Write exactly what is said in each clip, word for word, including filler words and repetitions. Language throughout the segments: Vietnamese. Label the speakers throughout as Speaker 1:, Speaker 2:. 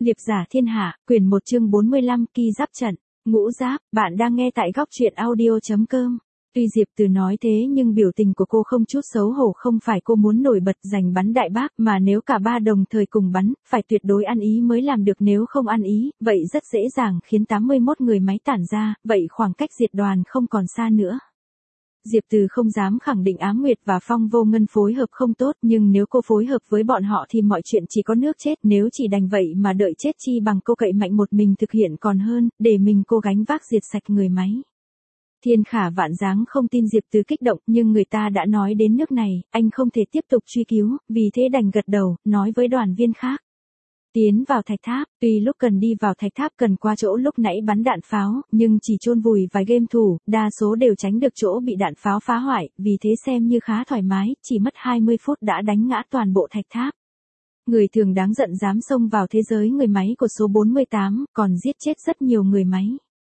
Speaker 1: Liệp giả thiên hạ, quyển một chương bốn mươi lăm, Ki Giáp trận. Ngũ Giáp, bạn đang nghe tại góc truyện audio chấm com. Tuy Diệp Từ nói thế nhưng biểu tình của cô không chút xấu hổ, không phải cô muốn nổi bật giành bắn đại bác, mà nếu cả ba đồng thời cùng bắn, phải tuyệt đối ăn ý mới làm được, nếu không ăn ý, vậy rất dễ dàng khiến tám mươi mốt người máy tản ra, vậy khoảng cách diệt đoàn không còn xa nữa. Diệp Từ không dám khẳng định Ám Nguyệt và Phong Vô Ngân phối hợp không tốt, nhưng nếu cô phối hợp với bọn họ thì mọi chuyện chỉ có nước chết, nếu chỉ đành vậy mà đợi chết chi bằng cô cậy mạnh một mình thực hiện còn hơn, để mình cô gánh vác diệt sạch người máy. Thiên Khả Vạn Dáng không tin Diệp Từ kích động, nhưng người ta đã nói đến nước này, anh không thể tiếp tục truy cứu, vì thế đành gật đầu, nói với đoàn viên khác. Tiến vào thạch tháp, tuy lúc cần đi vào thạch tháp cần qua chỗ lúc nãy bắn đạn pháo, nhưng chỉ chôn vùi vài game thủ, đa số đều tránh được chỗ bị đạn pháo phá hoại, vì thế xem như khá thoải mái, chỉ mất hai mươi phút đã đánh ngã toàn bộ thạch tháp. Người thường đáng giận dám xông vào thế giới người máy của số bốn mươi tám, còn giết chết rất nhiều người máy.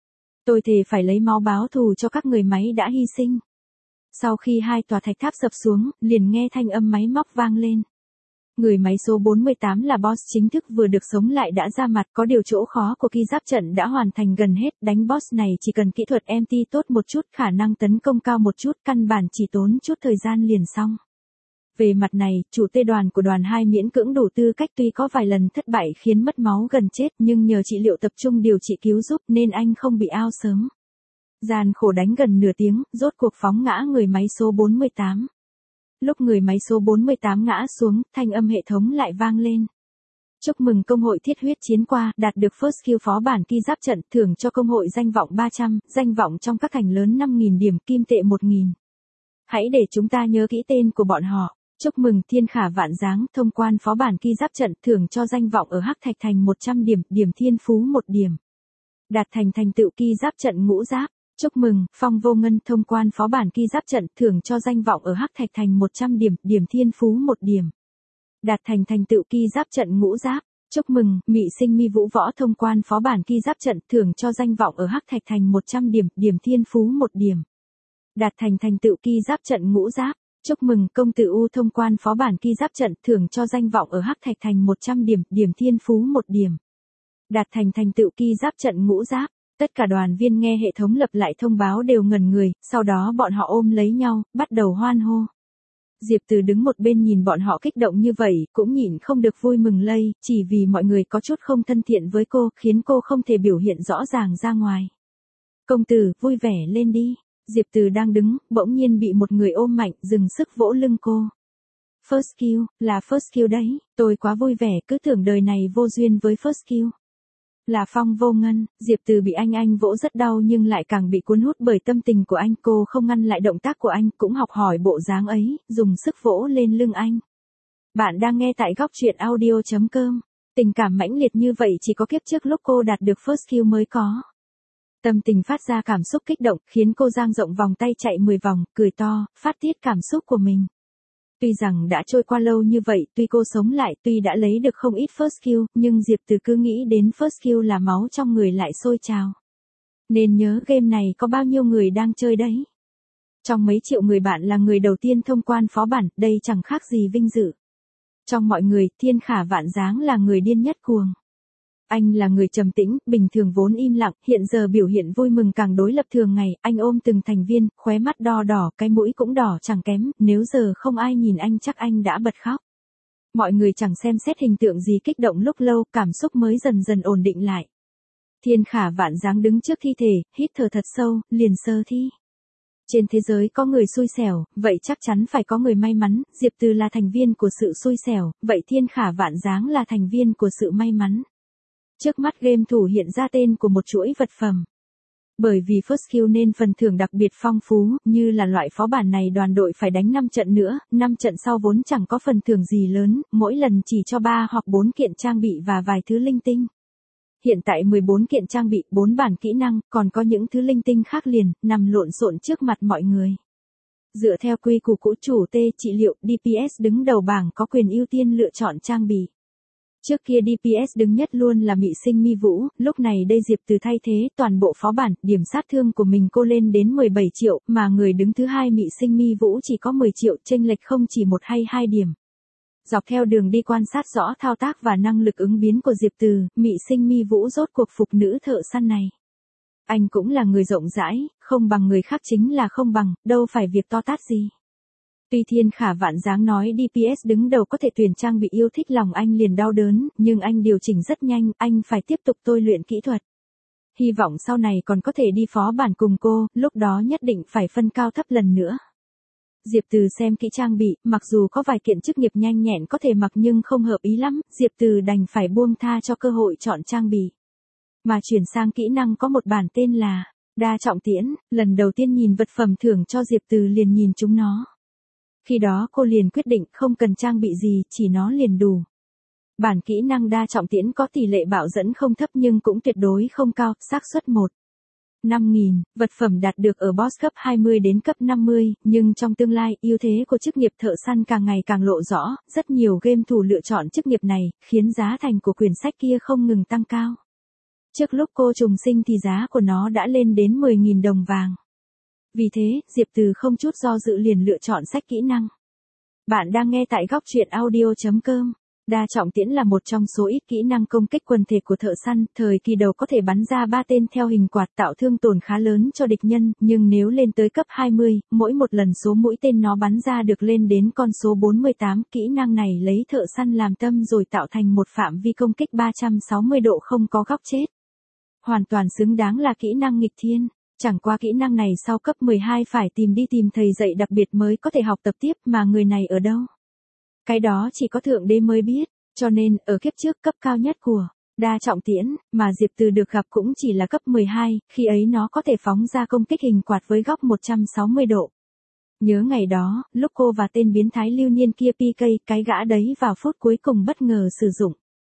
Speaker 1: Tôi thề phải lấy máu báo thù cho các người máy đã hy sinh. Sau khi hai tòa thạch tháp sập xuống, liền nghe thanh âm máy móc vang lên. Người máy số bốn mươi tám là boss chính thức vừa được sống lại đã ra mặt, có điều chỗ khó của Ki Giáp trận đã hoàn thành gần hết, đánh boss này chỉ cần kỹ thuật em tê tốt một chút, khả năng tấn công cao một chút, căn bản chỉ tốn chút thời gian liền xong. Về mặt này, chủ tê đoàn của đoàn hai miễn cưỡng đủ tư cách, tuy có vài lần thất bại khiến mất máu gần chết, nhưng nhờ trị liệu tập trung điều trị cứu giúp nên anh không bị ao sớm. Gian khổ đánh gần nửa tiếng, rốt cuộc phóng ngã người máy số bốn mươi tám. Lúc người máy số bốn mươi tám ngã xuống, thanh âm hệ thống lại vang lên. Chúc mừng công hội thiết huyết chiến qua, đạt được First Kill phó bản Ki Giáp trận, thưởng cho công hội danh vọng ba trăm, danh vọng trong các thành lớn năm nghìn điểm, kim tệ một nghìn. Hãy để chúng ta nhớ kỹ tên của bọn họ. Chúc mừng Thiên Khả Vạn Dáng, thông quan phó bản Ki Giáp trận, thưởng cho danh vọng ở Hắc Thạch Thành một trăm điểm, điểm thiên phú một điểm. Đạt thành thành tựu Ki Giáp trận ngũ giáp. Chúc mừng, Phong Vô Ngân thông quan phó bản Ki Giáp trận, thưởng cho danh vọng ở Hắc Thạch Thành một trăm điểm, điểm thiên phú một điểm. Đạt thành thành tựu Ki Giáp trận ngũ giáp. Chúc mừng, Mị Sinh Mi Vũ Võ thông quan phó bản Ki Giáp trận, thưởng cho danh vọng ở Hắc Thạch Thành một trăm điểm, điểm thiên phú một điểm. Đạt thành thành tựu Ki Giáp trận ngũ giáp. Chúc mừng, Công Tử U thông quan phó bản Ki Giáp trận, thưởng cho danh vọng ở Hắc Thạch Thành một trăm điểm, điểm thiên phú một điểm. Đạt thành thành tựu Ki Giáp trận ngũ giáp. Tất cả đoàn viên nghe hệ thống lập lại thông báo đều ngẩn người, sau đó bọn họ ôm lấy nhau, bắt đầu hoan hô. Diệp Từ đứng một bên nhìn bọn họ kích động như vậy, cũng nhịn không được vui mừng lây, chỉ vì mọi người có chút không thân thiện với cô, khiến cô không thể biểu hiện rõ ràng ra ngoài. Công tử, vui vẻ lên đi. Diệp Từ đang đứng, bỗng nhiên bị một người ôm mạnh, dừng sức vỗ lưng cô. First Kill, là First Kill đấy, tôi quá vui vẻ, cứ tưởng đời này vô duyên với First Kill. Là Phong Vô Ngân. Diệp Từ bị anh anh vỗ rất đau nhưng lại càng bị cuốn hút bởi tâm tình của anh, cô không ngăn lại động tác của anh, cũng học hỏi bộ dáng ấy, dùng sức vỗ lên lưng anh. Bạn đang nghe tại góc truyện audio chấm com. Tình cảm mãnh liệt như vậy chỉ có kiếp trước lúc cô đạt được First Kill mới có. Tâm tình phát ra cảm xúc kích động, khiến cô dang rộng vòng tay chạy mười vòng, cười to, phát tiết cảm xúc của mình. Tuy rằng đã trôi qua lâu như vậy, tuy cô sống lại, tuy đã lấy được không ít First Kill, nhưng Diệp Từ cứ nghĩ đến First Kill là máu trong người lại sôi trào. Nên nhớ game này có bao nhiêu người đang chơi đấy. Trong mấy triệu người bạn là người đầu tiên thông quan phó bản, đây chẳng khác gì vinh dự. Trong mọi người, Thiên Khả Vạn Dáng là người điên nhất cuồng. Anh là người trầm tĩnh, bình thường vốn im lặng, hiện giờ biểu hiện vui mừng càng đối lập thường ngày, anh ôm từng thành viên, khóe mắt đo đỏ, cái mũi cũng đỏ chẳng kém, nếu giờ không ai nhìn anh chắc anh đã bật khóc. Mọi người chẳng xem xét hình tượng gì kích động lúc lâu, cảm xúc mới dần dần ổn định lại. Thiên Khả Vạn Dáng đứng trước thi thể, hít thở thật sâu, liền sơ thi. Trên thế giới có người xui xẻo, vậy chắc chắn phải có người may mắn, Diệp Từ là thành viên của sự xui xẻo, vậy Thiên Khả Vạn Dáng là thành viên của sự may mắn. Trước mắt game thủ hiện ra tên của một chuỗi vật phẩm. Bởi vì First Kill nên phần thưởng đặc biệt phong phú, như là loại phó bản này đoàn đội phải đánh năm trận nữa, năm trận sau vốn chẳng có phần thưởng gì lớn, mỗi lần chỉ cho ba hoặc bốn kiện trang bị và vài thứ linh tinh. Hiện tại mười bốn kiện trang bị, bốn bản kỹ năng, còn có những thứ linh tinh khác liền, nằm lộn xộn trước mặt mọi người. Dựa theo quy củ cũ, chủ tê trị liệu, đê pê ét đứng đầu bảng có quyền ưu tiên lựa chọn trang bị. Trước kia đê pê ét đứng nhất luôn là Mị Sinh Mi Vũ, lúc này đây Diệp Từ thay thế, toàn bộ phó bản, điểm sát thương của mình cô lên đến mười bảy triệu, mà người đứng thứ hai Mị Sinh Mi Vũ chỉ có mười triệu, chênh lệch không chỉ một hay hai điểm. Dọc theo đường đi quan sát rõ thao tác và năng lực ứng biến của Diệp Từ, Mị Sinh Mi Vũ rốt cuộc phục nữ thợ săn này. Anh cũng là người rộng rãi, không bằng người khác chính là không bằng, đâu phải việc to tát gì. Tuy Thiên Khả Vạn Dáng nói đê pê ét đứng đầu có thể tuyển trang bị yêu thích lòng anh liền đau đớn, nhưng anh điều chỉnh rất nhanh, anh phải tiếp tục tôi luyện kỹ thuật. Hy vọng sau này còn có thể đi phó bản cùng cô, lúc đó nhất định phải phân cao thấp lần nữa. Diệp Từ xem kỹ trang bị, mặc dù có vài kiện chức nghiệp nhanh nhẹn có thể mặc nhưng không hợp ý lắm, Diệp Từ đành phải buông tha cho cơ hội chọn trang bị. Mà chuyển sang kỹ năng có một bản tên là Đa Trọng Tiễn, lần đầu tiên nhìn vật phẩm thưởng cho Diệp Từ liền nhìn chúng nó. Khi đó cô liền quyết định không cần trang bị gì, chỉ nó liền đủ. Bản kỹ năng Đa Trọng Tiễn có tỷ lệ bạo dẫn không thấp nhưng cũng tuyệt đối không cao, xác suất một năm nghìn, vật phẩm đạt được ở boss cấp hai mươi đến cấp năm mươi, nhưng trong tương lai, ưu thế của chức nghiệp thợ săn càng ngày càng lộ rõ, rất nhiều game thủ lựa chọn chức nghiệp này, khiến giá thành của quyển sách kia không ngừng tăng cao. Trước lúc cô trùng sinh thì giá của nó đã lên đến mười nghìn đồng vàng. Vì thế, Diệp Từ không chút do dự liền lựa chọn sách kỹ năng. Bạn đang nghe tại góc truyện audio chấm com. Đa Trọng Tiễn là một trong số ít kỹ năng công kích quần thể của thợ săn, thời kỳ đầu có thể bắn ra ba tên theo hình quạt tạo thương tổn khá lớn cho địch nhân, nhưng nếu lên tới cấp hai mươi, mỗi một lần số mũi tên nó bắn ra được lên đến con số bốn mươi tám, kỹ năng này lấy thợ săn làm tâm rồi tạo thành một phạm vi công kích ba trăm sáu mươi độ không có góc chết. Hoàn toàn xứng đáng là kỹ năng nghịch thiên. Chẳng qua kỹ năng này sau cấp mười hai phải tìm đi tìm thầy dạy đặc biệt mới có thể học tập tiếp, mà người này ở đâu? Cái đó chỉ có thượng đế mới biết, cho nên ở kiếp trước cấp cao nhất của Đa Trọng Tiễn mà Diệp Từ được gặp cũng chỉ là cấp mười hai, khi ấy nó có thể phóng ra công kích hình quạt với góc một trăm sáu mươi độ. Nhớ ngày đó, lúc cô và tên biến thái lưu niên kia pê ca, cái gã đấy vào phút cuối cùng bất ngờ sử dụng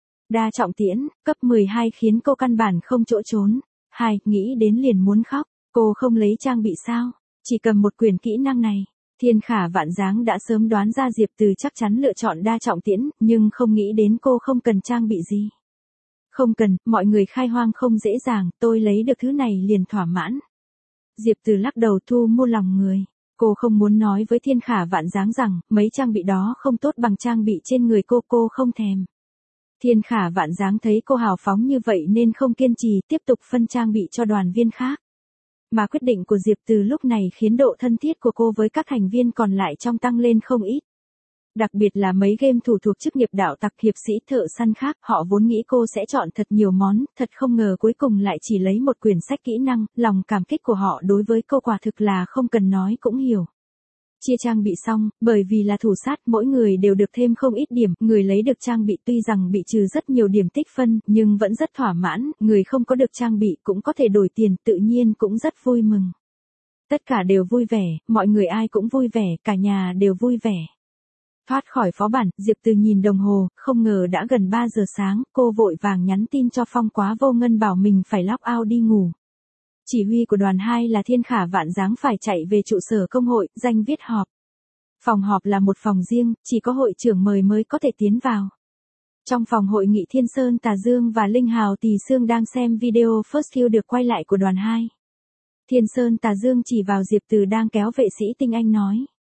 Speaker 1: Đa Trọng Tiễn, cấp mười hai khiến cô căn bản không chỗ trốn. Hai, nghĩ đến liền muốn khóc, cô không lấy trang bị sao, chỉ cầm một quyển kỹ năng này. Thiên Khả Vạn Dáng đã sớm đoán ra Diệp Từ chắc chắn lựa chọn Đa Trọng Tiễn, nhưng không nghĩ đến cô không cần trang bị gì. Không cần, mọi người khai hoang không dễ dàng, tôi lấy được thứ này liền thỏa mãn. Diệp Từ lắc đầu thu mua lòng người. Cô không muốn nói với Thiên Khả Vạn Dáng rằng, mấy trang bị đó không tốt bằng trang bị trên người cô, cô không thèm. Thiên Khả Vạn Dáng thấy cô hào phóng như vậy nên không kiên trì, tiếp tục phân trang bị cho đoàn viên khác. Mà quyết định của Diệp Từ lúc này khiến độ thân thiết của cô với các thành viên còn lại trong tăng lên không ít. Đặc biệt là mấy game thủ thuộc chức nghiệp đạo tặc hiệp sĩ thợ săn khác, họ vốn nghĩ cô sẽ chọn thật nhiều món, thật không ngờ cuối cùng lại chỉ lấy một quyển sách kỹ năng, lòng cảm kích của họ đối với cô quả thực là không cần nói cũng hiểu. Chia trang bị xong, bởi vì là thủ sát mỗi người đều được thêm không ít điểm, người lấy được trang bị tuy rằng bị trừ rất nhiều điểm tích phân, nhưng vẫn rất thỏa mãn, người không có được trang bị cũng có thể đổi tiền, tự nhiên cũng rất vui mừng. Tất cả đều vui vẻ, mọi người ai cũng vui vẻ, cả nhà đều vui vẻ. Thoát khỏi phó bản, Diệp Từ nhìn đồng hồ, không ngờ đã gần ba giờ sáng, cô vội vàng nhắn tin cho Phong Quá Vô Ngân bảo mình phải log out đi ngủ. Chỉ huy của đoàn hai là Thiên Khả Vạn Dáng phải chạy về trụ sở công hội, danh viết họp. Phòng họp là một phòng riêng, chỉ có hội trưởng mời mới có thể tiến vào. Trong phòng hội nghị Thiên Sơn Tà Dương và Linh Hào Tỳ Sương đang xem video first kill được quay lại của đoàn hai. Thiên Sơn Tà Dương chỉ vào Diệp Từ đang kéo vệ sĩ tinh anh nói.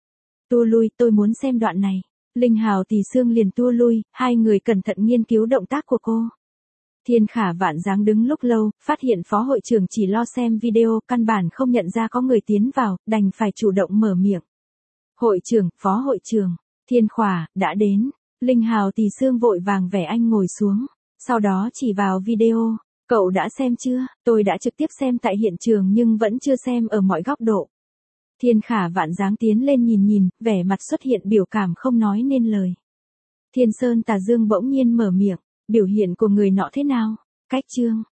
Speaker 1: Tua lui, tôi muốn xem đoạn này. Linh Hào Tỳ Sương liền tua lui, hai người cẩn thận nghiên cứu động tác của cô. Thiên Khả Vạn Dáng đứng lúc lâu, phát hiện phó hội trưởng chỉ lo xem video, căn bản không nhận ra có người tiến vào, đành phải chủ động mở miệng. Hội trưởng, phó hội trưởng, Thiên Khỏa, đã đến. Linh Hào Tỳ Sương vội vàng vẻ anh ngồi xuống, sau đó chỉ vào video. Cậu đã xem chưa? Tôi đã trực tiếp xem tại hiện trường nhưng vẫn chưa xem ở mọi góc độ. Thiên Khả Vạn Dáng tiến lên nhìn nhìn, vẻ mặt xuất hiện biểu cảm không nói nên lời. Thiên Sơn Tà Dương bỗng nhiên mở miệng. Biểu hiện của người nọ thế nào? Cách chương.